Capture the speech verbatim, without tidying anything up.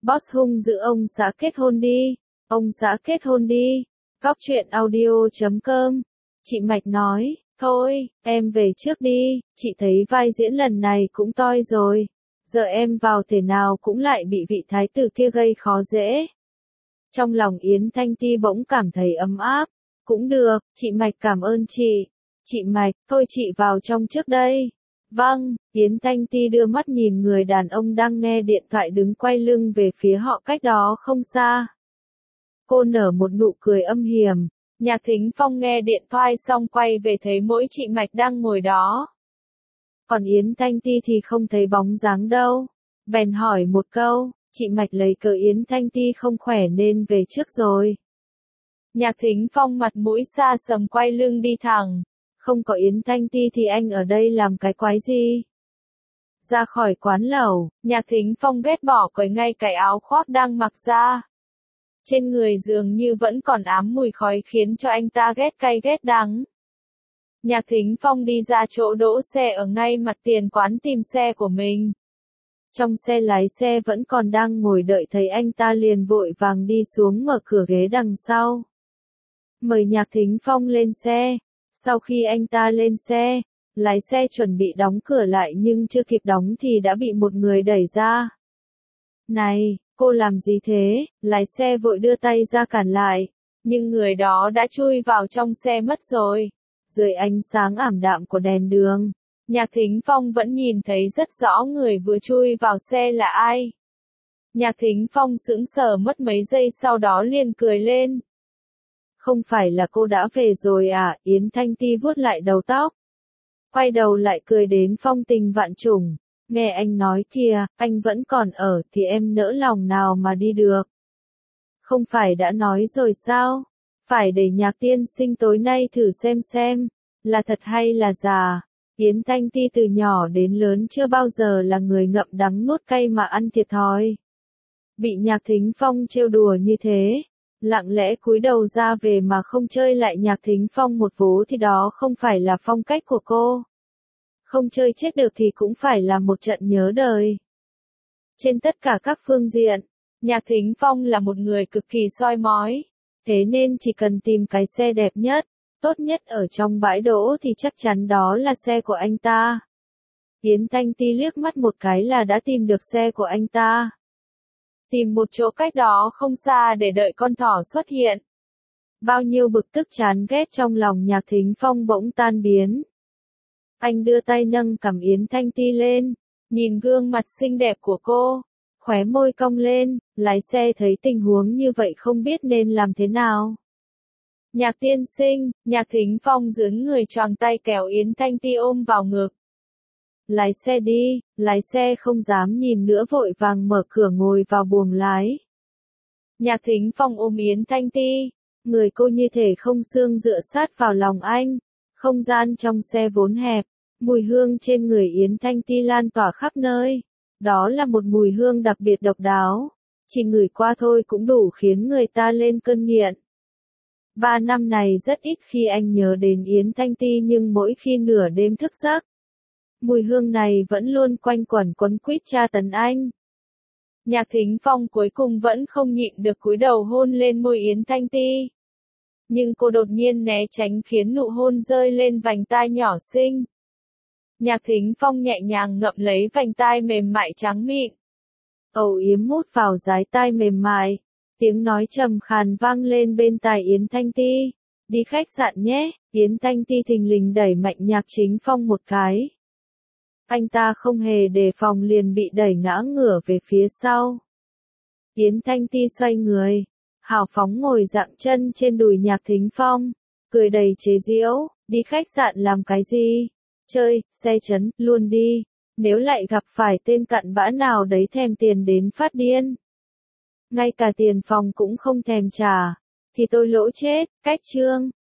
Boss hung dữ ông xã kết hôn đi, ông xã kết hôn đi. Góc truyện audio chấm com. Chị Mạch nói, thôi, em về trước đi, chị thấy vai diễn lần này cũng toi rồi. Giờ em vào thể nào cũng lại bị vị thái tử kia gây khó dễ. Trong lòng Yến Thanh Ti bỗng cảm thấy ấm áp. Cũng được, chị Mạch cảm ơn chị. Chị Mạch, thôi chị vào trong trước đây. Vâng, Yến Thanh Ti đưa mắt nhìn người đàn ông đang nghe điện thoại đứng quay lưng về phía họ cách đó không xa. Cô nở một nụ cười âm hiểm. Nhạc Thính Phong nghe điện thoại xong quay về thấy mỗi chị Mạch đang ngồi đó. Còn Yến Thanh Ti thì không thấy bóng dáng đâu. Bèn hỏi một câu, chị Mạch lấy cớ Yến Thanh Ti không khỏe nên về trước rồi. Nhạc Thính Phong mặt mũi xa sầm quay lưng đi thẳng. Không có Yến Thanh Ti thì anh ở đây làm cái quái gì? Ra khỏi quán lẩu, Nhạc Thính Phong ghét bỏ cởi ngay cái áo khoác đang mặc ra. Trên người dường như vẫn còn ám mùi khói khiến cho anh ta ghét cay ghét đắng. Nhạc Thính Phong đi ra chỗ đỗ xe ở ngay mặt tiền quán tìm xe của mình. Trong xe lái xe vẫn còn đang ngồi đợi thấy anh ta liền vội vàng đi xuống mở cửa ghế đằng sau. Mời Nhạc Thính Phong lên xe. Sau khi anh ta lên xe, lái xe chuẩn bị đóng cửa lại nhưng chưa kịp đóng thì đã bị một người đẩy ra. Này, cô làm gì thế? Lái xe vội đưa tay ra cản lại, nhưng người đó đã chui vào trong xe mất rồi. Dưới ánh sáng ảm đạm của đèn đường, Nhạc Thính Phong vẫn nhìn thấy rất rõ người vừa chui vào xe là ai. Nhạc Thính Phong sững sờ mất mấy giây sau đó liền cười lên. Không phải là cô đã về rồi à? Yến Thanh Ti vuốt lại đầu tóc. Quay đầu lại cười đến phong tình vạn trùng. Nghe anh nói kìa, anh vẫn còn ở thì em nỡ lòng nào mà đi được. Không phải đã nói rồi sao? Phải để Nhạc tiên sinh tối nay thử xem xem, là thật hay là giả. Yến Thanh Ti từ nhỏ đến lớn chưa bao giờ là người ngậm đắng nuốt cay mà ăn thiệt thòi. Bị Nhạc Thính Phong trêu đùa như thế, lặng lẽ cúi đầu ra về mà không chơi lại Nhạc Thính Phong một vố thì đó không phải là phong cách của cô. Không chơi chết được thì cũng phải là một trận nhớ đời. Trên tất cả các phương diện, Nhạc Thính Phong là một người cực kỳ soi mói. Thế nên chỉ cần tìm cái xe đẹp nhất, tốt nhất ở trong bãi đỗ thì chắc chắn đó là xe của anh ta. Yến Thanh Ti liếc mắt một cái là đã tìm được xe của anh ta. Tìm một chỗ cách đó không xa để đợi con thỏ xuất hiện. Bao nhiêu bực tức chán ghét trong lòng Nhạc Thính Phong bỗng tan biến. Anh đưa tay nâng cằm Yến Thanh Ti lên, nhìn gương mặt xinh đẹp của cô, khóe môi cong lên, lái xe thấy tình huống như vậy không biết nên làm thế nào. Nhạc tiên sinh, Nhạc Thính Phong dướn người choàng tay kéo Yến Thanh Ti ôm vào ngực. Lái xe đi, lái xe không dám nhìn nữa vội vàng mở cửa ngồi vào buồng lái. Nhạc Thính Phong ôm Yến Thanh Ti, người cô như thể không xương dựa sát vào lòng anh. Không gian trong xe vốn hẹp, mùi hương trên người Yến Thanh Ti lan tỏa khắp nơi. Đó là một mùi hương đặc biệt độc đáo, chỉ ngửi qua thôi cũng đủ khiến người ta lên cơn nghiện. Ba năm này rất ít khi anh nhớ đến Yến Thanh Ti nhưng mỗi khi nửa đêm thức giấc, mùi hương này vẫn luôn quanh quẩn quấn quýt tra tấn anh. Nhạc Thính Phong cuối cùng vẫn không nhịn được cúi đầu hôn lên môi Yến Thanh Ti. Nhưng cô đột nhiên né tránh khiến nụ hôn rơi lên vành tai nhỏ xinh. Nhạc Thính Phong nhẹ nhàng ngậm lấy vành tai mềm mại trắng mịn. Âu yếm mút vào dái tai mềm mại. Tiếng nói trầm khàn vang lên bên tai Yến Thanh Ti. Đi khách sạn nhé. Yến Thanh Ti thình lình đẩy mạnh Nhạc Thính Phong một cái. Anh ta không hề đề phòng liền bị đẩy ngã ngửa về phía sau. Yến Thanh Ti xoay người, hào phóng ngồi dạng chân trên đùi Nhạc Thính Phong, cười đầy chế giễu, đi khách sạn làm cái gì? Chơi, xe chấn, luôn đi, nếu lại gặp phải tên cặn bã nào đấy thèm tiền đến phát điên. Ngay cả tiền phòng cũng không thèm trả, thì tôi lỗ chết, cách chương.